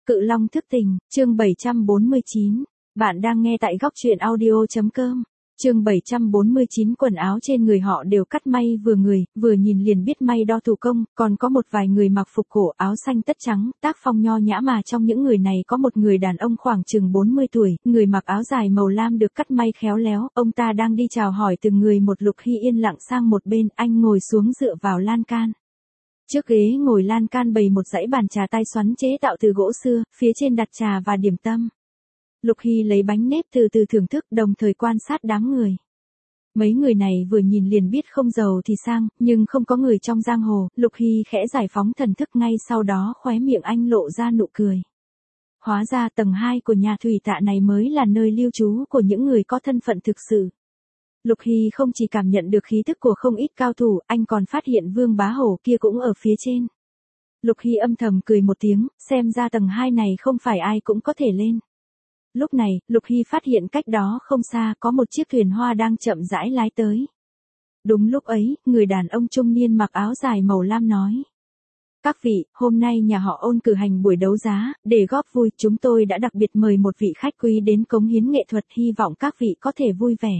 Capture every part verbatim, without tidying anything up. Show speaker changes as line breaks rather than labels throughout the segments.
Cự Long thức tình, chương bảy trăm bốn mươi chín. Bạn đang nghe tại góc truyện audio chấm com. Chương bảy trăm bốn mươi chín. Quần áo trên người họ đều cắt may vừa người, vừa nhìn liền biết may đo thủ công, còn có một vài người mặc phục cổ áo xanh tất trắng, tác phong nho nhã, mà trong những người này có một người đàn ông khoảng chừng bốn mươi tuổi, người mặc áo dài màu lam được cắt may khéo léo, ông ta đang đi chào hỏi từng người một. Lục Hy yên lặng sang một bên, anh ngồi xuống dựa vào lan can. Trước ghế ngồi lan can bày một dãy bàn trà tay xoắn chế tạo từ gỗ xưa, phía trên đặt trà và điểm tâm. Lục Hy lấy bánh nếp từ từ thưởng thức, đồng thời quan sát đám người. Mấy người này vừa nhìn liền biết không giàu thì sang, nhưng không có người trong giang hồ. Lục Hy khẽ giải phóng thần thức, ngay sau đó khóe miệng anh lộ ra nụ cười. Hóa ra tầng hai của nhà thủy tạ này mới là nơi lưu trú của những người có thân phận thực sự. Lục Hy không chỉ cảm nhận được khí tức của không ít cao thủ, anh còn phát hiện Vương Bá Hổ kia cũng ở phía trên. Lục Hy âm thầm cười một tiếng, xem ra tầng hai này không phải ai cũng có thể lên. Lúc này, Lục Hy phát hiện cách đó không xa có một chiếc thuyền hoa đang chậm rãi lái tới. Đúng lúc ấy, người đàn ông trung niên mặc áo dài màu lam nói: "Các vị, hôm nay nhà họ Ôn cử hành buổi đấu giá, để góp vui, chúng tôi đã đặc biệt mời một vị khách quý đến cống hiến nghệ thuật, hy vọng các vị có thể vui vẻ."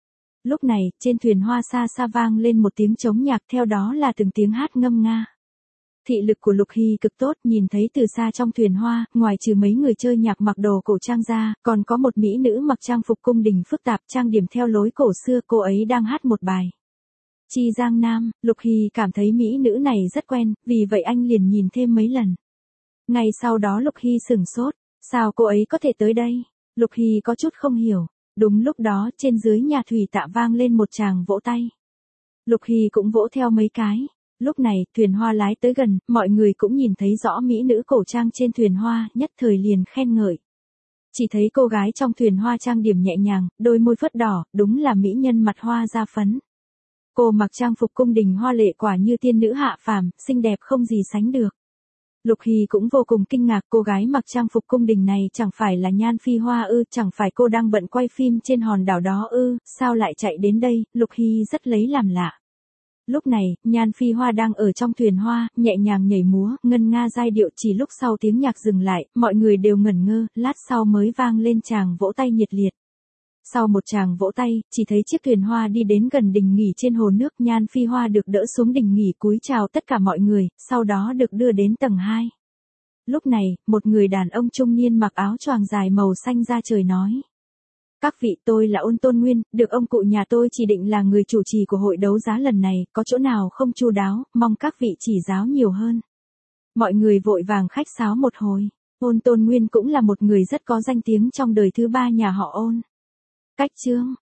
Lúc này, trên thuyền hoa xa xa vang lên một tiếng trống nhạc, theo đó là từng tiếng hát ngâm nga. Thị lực của Lục Hy cực tốt, nhìn thấy từ xa trong thuyền hoa, ngoài trừ mấy người chơi nhạc mặc đồ cổ trang ra, còn có một mỹ nữ mặc trang phục cung đình phức tạp, trang điểm theo lối cổ xưa, cô ấy đang hát một bài Chi Giang Nam. Lục Hy cảm thấy mỹ nữ này rất quen, vì vậy anh liền nhìn thêm mấy lần. Ngay sau đó Lục Hy sửng sốt, sao cô ấy có thể tới đây? Lục Hy có chút không hiểu. Đúng lúc đó, trên dưới nhà thủy tạ vang lên một tràng vỗ tay. Lục Hy cũng vỗ theo mấy cái. Lúc này, thuyền hoa lái tới gần, mọi người cũng nhìn thấy rõ mỹ nữ cổ trang trên thuyền hoa, nhất thời liền khen ngợi. Chỉ thấy cô gái trong thuyền hoa trang điểm nhẹ nhàng, đôi môi phớt đỏ, đúng là mỹ nhân mặt hoa da phấn. Cô mặc trang phục cung đình hoa lệ, quả như tiên nữ hạ phàm, xinh đẹp không gì sánh được. Lục Hy cũng vô cùng kinh ngạc, cô gái mặc trang phục cung đình này chẳng phải là Nhan Phi Hoa ư? Chẳng phải cô đang bận quay phim trên hòn đảo đó ư? Sao lại chạy đến đây? Lục Hy rất lấy làm lạ. Lúc này, Nhan Phi Hoa đang ở trong thuyền hoa, nhẹ nhàng nhảy múa, ngân nga giai điệu. Chỉ lúc sau tiếng nhạc dừng lại, mọi người đều ngẩn ngơ, lát sau mới vang lên tràng vỗ tay nhiệt liệt. Sau một tràng vỗ tay, chỉ thấy chiếc thuyền hoa đi đến gần đình nghỉ trên hồ nước, Nhan Phi Hoa được đỡ xuống đình nghỉ cúi chào tất cả mọi người, sau đó được đưa đến tầng hai. Lúc này, một người đàn ông trung niên mặc áo choàng dài màu xanh da trời nói: "Các vị, tôi là Ôn Tôn Nguyên, được ông cụ nhà tôi chỉ định là người chủ trì của hội đấu giá lần này, có chỗ nào không chu đáo, mong các vị chỉ giáo nhiều hơn." Mọi người vội vàng khách sáo một hồi. Ôn Tôn Nguyên cũng là một người rất có danh tiếng trong đời thứ ba nhà họ Ôn. Cách chương